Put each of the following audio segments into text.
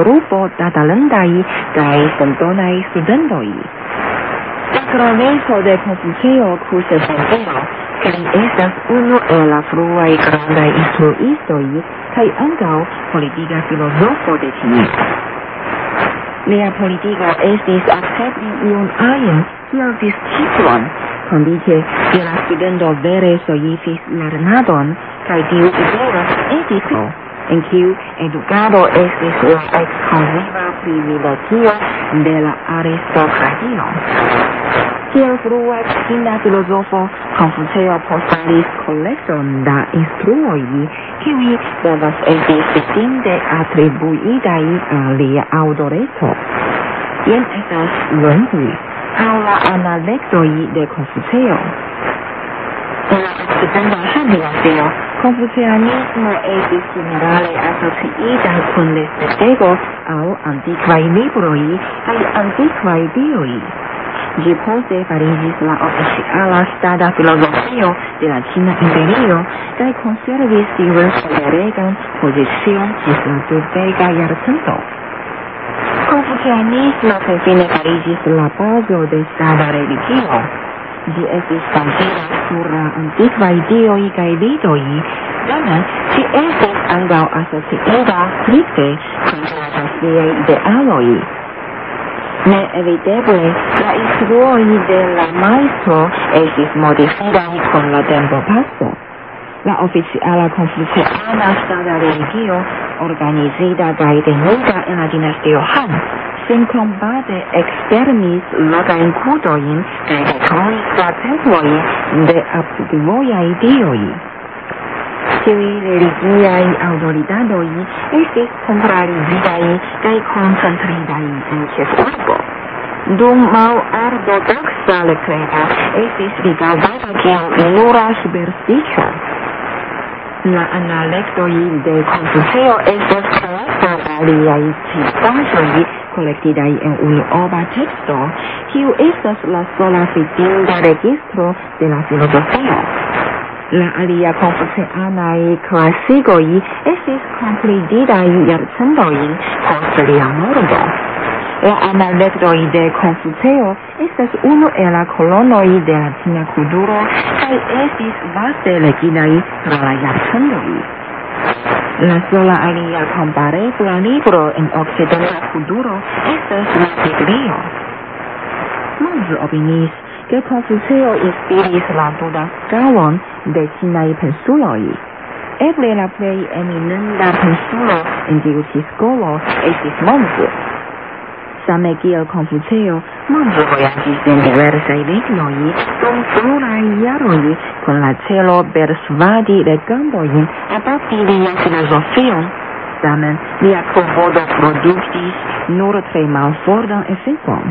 grupo da talentaj kaj sentonaj studentoj. La graveco de Konfucio kuse sentero, kaj estas unu el la fruaj grandaj instruistoj kaj ankaŭ politika filozofo de Ĉinio. Lia politiko estis akcepti iun ajn kiel disĉiplon, kondiĉe ke la studento vere sojifis lernadon kaj tiu ideo estis en kiu edukado estis la ekskluziva privilegio de la aristokratio. Kiel frua ĉina filozofo, Konfucio postulis kolekton da instruoj, kiuj devas esti fitinde atribuitaj al lia aŭtoreco. Jen estas Luenhui, aŭ la analektoj de Konfucio. En la okcidenta generacio, konfucianismo estis generale asociita kun respetego al antikvaj libroj kaj antikvaj dioj. Ĝi poste fariĝis la oficiala ŝtata filozofio de la Ĉina Imperio kaj konservis tiun superegan pozicion ĝis la dudeka jarcento. Konfucianismo finfine fariĝis la bazo de ŝtata religio. Ĝi estis bazita sur la antikvaj dioj kaj lidoj, tamen ĝi estis ankaŭ asociita strikte kun la sociaj idealoj. Neeviteble, la instruoj de la majstro estis modifitaj kun la tempopaso. La oficiala konfuciana ŝtata religio, organizita kaj tenita en la dinastio Han, senkombate ekstermis lokajn kultojn kaj dekronis la templojn de apudvojaj dioj. Tiuj religiaj aŭtoritatoj estis centralizitaj kaj koncentritaj en ĉefurbo. Dum malortodoksa dekreto estis rigardata kiel nura superstiĉo. La analektoj de Konfucio estas kolekto da liaj citaĵoj kolektitaj en unuopa teksto, kiu estas la sola fidinda registro de la filozofio. La alia konfucianaj klasikoj estis kompletitaj jarcentojn post lia morto. La analektoj de Konfucio estas unu el la kolonoj de la ĉina kulturo kaj estis vaste legitaj tra la jarcentoj. La sola alia komparebla libro en okcidenta kulturo estas la Biblio. Monzi opiniis ke Konfucio inspiris la tutan skalon de ĉinaj pensuloj. Eble la plej eminenta pensulo en tiu ĉi skolo estis Monzi. Same kiel Konfucio, Monzi vojaĝis en diversaj regnoj dum pluraj jaroj kun la celo persvadi regantojn adapti lian filozofion. Tamen lia klopodo produktis nur tre malfortan efekton.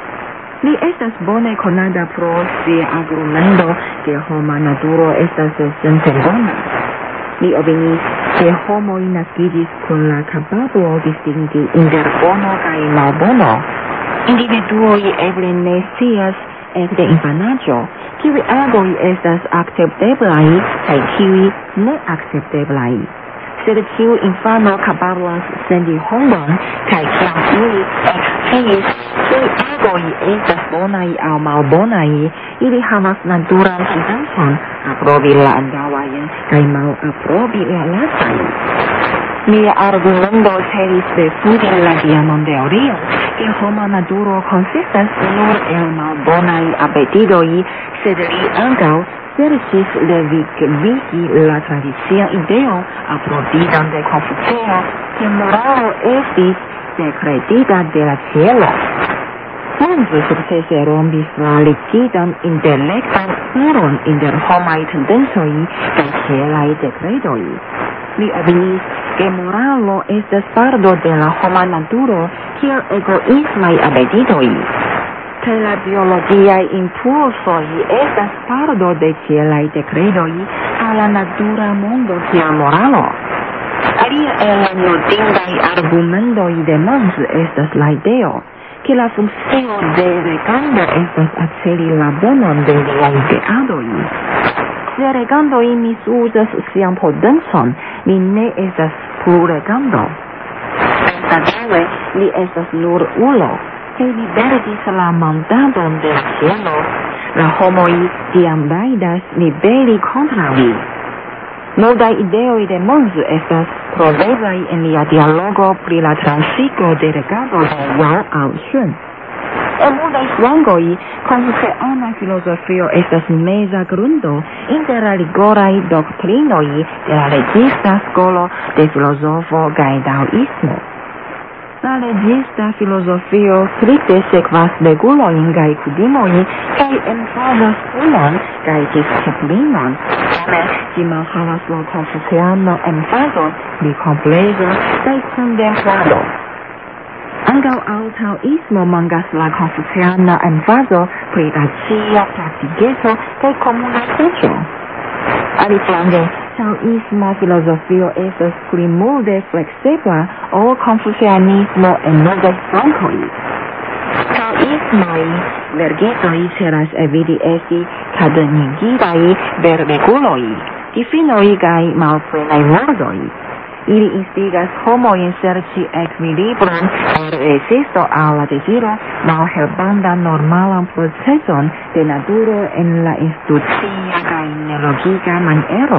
Li estas bone konata pro sia argumento ke homa naturo estas sensebona. Li opiniis ke homoj naskiĝis kun la kapablo distingi inter bono kaj malbono. Individuoj eble ne scias ekde infanaĝo kiuj agoj estas akcepteblaj kaj kiuj neakcepteblaj. Sed kiu infano kapablas sendi honron kaj kiam ili eksciis kiuj agoj estas bonaj aŭ malbonaj, ili havas naturan tendencon aprobi la antaŭajn kaj malaprobi la lastajn. Lia argumento celis refuti la tiaman teorion, ke homa naturo konsistas nur el malbonaj apetitoj, sed li ankaŭ serĉis revigvigi la tradicia ideo aprobitan de Konfucio, ke moralo estis sekretita de la cielo. Monzi sukcese rompis la ligitan intelektan muron inter homaj tendencoj kaj cielaj dekretoj. Li opiniis ke moralo estas parto de la homa naturo kiel egoismaj apetitoj. Kaj la biologiaj impulsoj estas parto de cielaj dekretoj al la natura mondo kiel moralo. Alia el la notindaj argumentoj de Monzi estas la ideo, ke la funkcio de reganto estas aceli la bonon de liaj geadoj. Se regantoj misuzas sian potencon, li ne estas plu reganto. anstataŭe li estas nur ulo, kaj liberigis la montadon de la cielo. La homoj tiam rajdas liberi kontraŭ li. Novaj ideoj de Mozu estas troveblaj en lia dialogo pri la transigo de regado de Wang al Shun. En multaj flankoj, konfuceana filozofio estas meza grundo inter la rigoraj doktrinoj de la legista skolo de filozofo kaj daŭismo. La legista filozofio strikte sekvas regulojn kaj kutimojn kaj emfazas umon kaj disciplinon. Tamen ĝi malhavas la konfuceana emfazon pri komplezo kaj kontemplado. Ankaŭ al taoismo mankas la konfuceana emfazo pri racia praktikeco kaj komuna seĝo. Aliflanke, taoisma filozofio estas pli multe fleksebla ol konfuceanismo en multaj flankoj. Taoismaj verkistoj celas eviti esti kadenigitaj per reguloj, difinoj kaj malplenaj mordoj. Ili instigas homojn serĉi ekvilibron per rezisto al la deziro, malhelpanta normalan proceson de naturo en la institucia kaj nelogica maniero.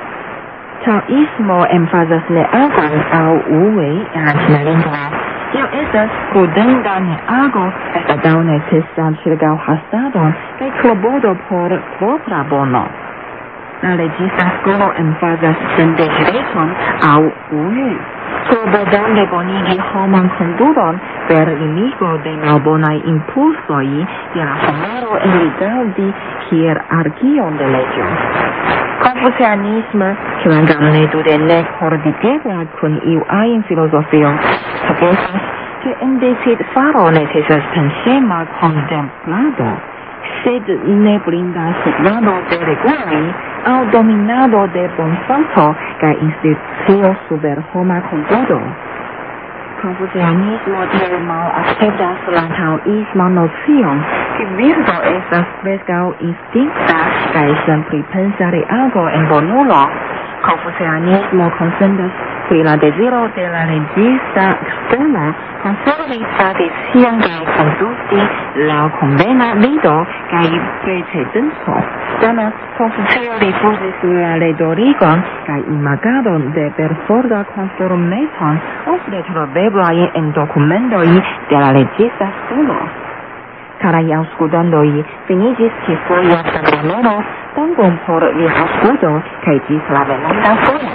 Taoismo emfazas neagon aŭ uej en la ĉina lingvo. Tio estas prudenta neago anstataŭ necesan ĉirkaŭhastadon kaj klopodo por propra bono. La legista skolo emfazas sendeĵrecon aŭ uju, klopodante bonigi homan konduton per limigo de malbonaj impulsoj de la homaro en rigardi hierarkion de leĝo. Konfuceanismo, kvankam ne tute nekordigebla kun iu ajn filozofio, suggestas, ke en decidfaro necesas pensema kontemplado, sed ne blindas sekvado de reguloj aŭ dominado de bonfarto kaj institucio super homa kontrolo. Konfuceanismo tiel malakceptas la taoisman nocion, ke virto estas preskaŭ instinkta kaj senpripensa reago en bonulo. Konfuceanismo konsentas pri la deziro de la legista skolo konservi tradicion kaj konduti laŭ konvena vido kaj precedenco. Tamen Konfucio rifuzis la redorigon kaj imagadon de perforta konformecon ofte troveblaj en dokumentoj de la legista skolo. Karaj aŭskultantoj, finiĝis ĉi-foja programero. Dankon por via aŭskulto kaj ĝis la venonta fojo.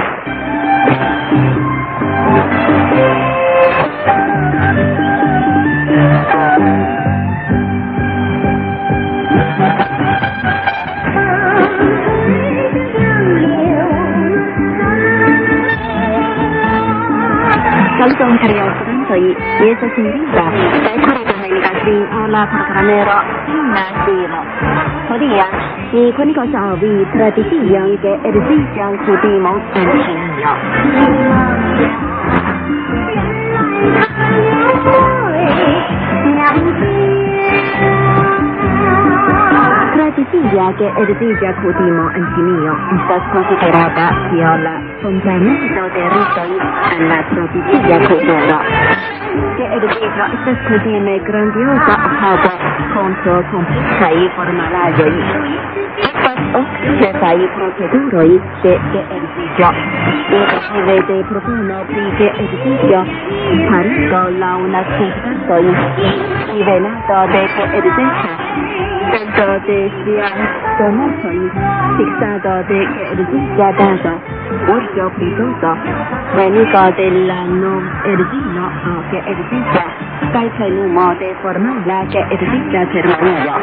Saluton cari aŭskultantoj, mi estas invita kaj korigas vin al la programero Gimnazilo. Hodiaŭ mi konigas al vi tradician de edziĝan kutimon en Ĉinio. Tradicia que edziĝa kutimo en Ĉinio estas konsiderata kiel la fundamento de ritoj en la tradicia kulturo. Que edziĝo estas kutime grandioza okazo kontraŭ kompleksaj formalaĵoj. Estas okcidaj proceduroj de edziĝo, inkluzive de propono pri geedziĝo, parigo laŭ naskiĝdatoj, divenado de geedziĝo, centro de siaj donacoj, fiksado de geedziĝa dato, urĝo pri dozo, venigo de la novedzino al geedziĝo, kaj plenumo de formala geedziĝa ceremonio.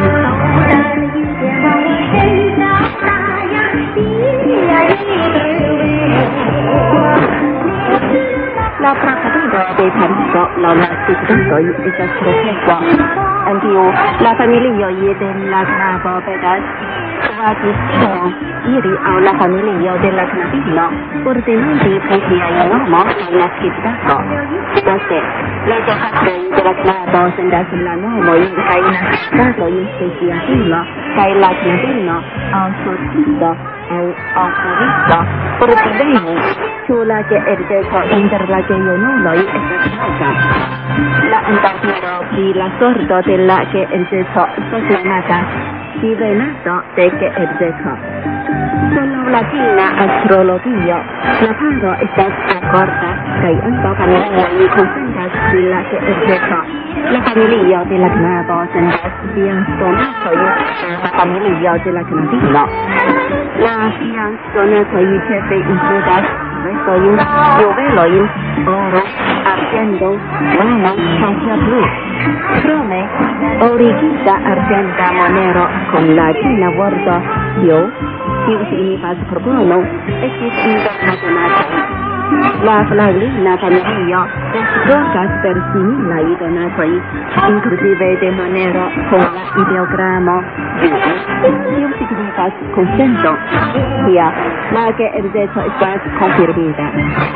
La praktiko de parigo laŭ naskiĝdatoj estas profeso. En tiu la familioj de la knabo petas tradicion iri al la familio de la knabino por demandi pri siaj nomo kaj naskiĝdato. Poste la gepatroj de la knabo sendas la nomojn kaj naskiĝdatojn de sia filo kaj la knabino al sortisto aŭ aŭtoristo por diveni Chula che erdeco inter la Geioloi e la antapiro di la sordo della che erdeco proclamata divenato de che erdeco. Solo latina astrologio, la paro estas accorda, kai anto familia consentas di la che erdeco. La familia della knabo sendas fianzonatoi, la familia della knabino. La fianzonatoi cefe includas vestoin, juveloin, oro, argento, lano, kai blu. Krome, origita argenta monero con latina vorto io, kiu signifas propono, estis internatonata. La flaglina familio deslokas per similaj donatoj, inclusive de monero con la ideogramo kiu signifas konsento. Tia, la que erdeco estas confirmita.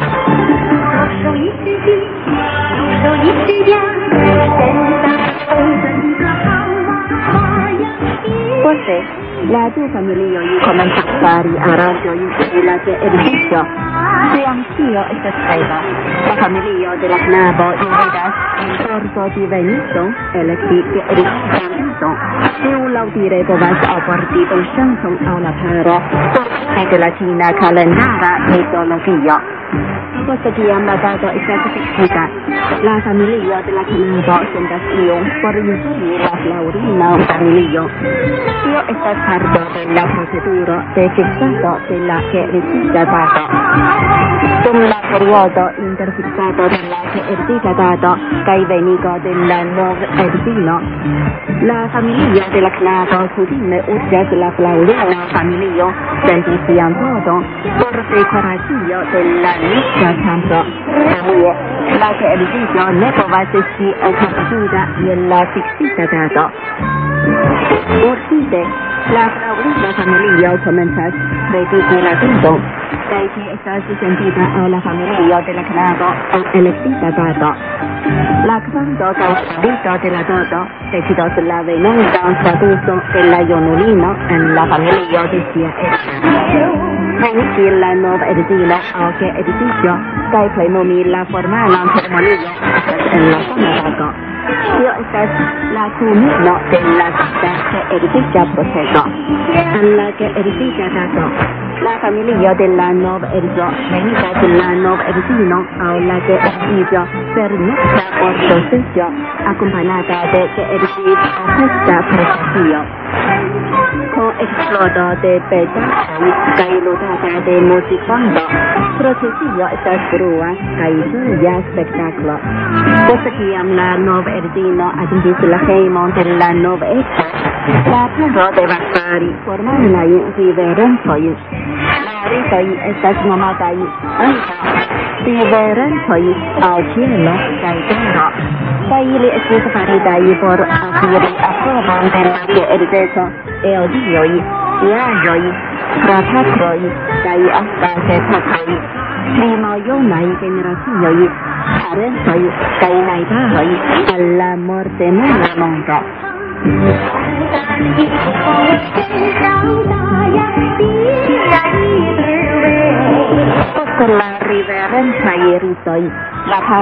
Poste, la du familioj komencas fari aranĝojn de la geedziĝo. Tiam tio estas preva, la familio de la knabo invitas sorto divenisto elekti geedziĝanton, kiu laŭdire povas alporti bonŝancon al la paro de latina kalendara mitologio. Post kiam la dato estas fiksita, la familio de la knabo sendas ion por informi la fraŭlina familio. Tio estas parto de la proceduro de fiksado de la geedziĝa dato. Dum la periodo inter fiksado de la geedziĝa dato kaj venigo de la novedzino, la familio de la knabo kutime uzas la fraŭlina familio sendi sian podon por dekoracio de la nupta ĉambro. Alie, la geedziĝo ne povas esti okazita je la fiksita dato. Urgite, la fraŭlina familio komencas prediki la tempon, kaj ĝi estas sentita al la familio de la knabo en elektita dato. La kvanto kaj statuto de la doto decidos la venontan statuso de la junulino en la familio de sia edzo. Venigi la novedzino al geedziĝo kaj plenumi la formalan ceremonion en la sama dato. Tio estas la kulmino de la geedziĝa proceso. En la geedziĝa dato, la familio de la novedzo venigas la novedzino al la geedziĝo per nupta ortoseĝo akompanata de geedziĝ-festa procesio. Con explodo de pedagoj kaj ludado de muzikbando, procesio estas brua kaj ĝoja spektaklo. Post kiam la novedzino atingis la hejmon de la noveco, la paro devas fari formalajn riverentojn. La ritoj estas nomataj ankaŭ riverentoj al ĉielo kaj tero, kaj ili estis faritaj por akiri aprobon de la geedzeco el dioj, diaĵoj, prapatroj kaj ankaŭ gepatroj, pli maljunaj generacioj, parentoj kaj najbaroj al la mortemema mondo. Post la riverentaj ritoj, la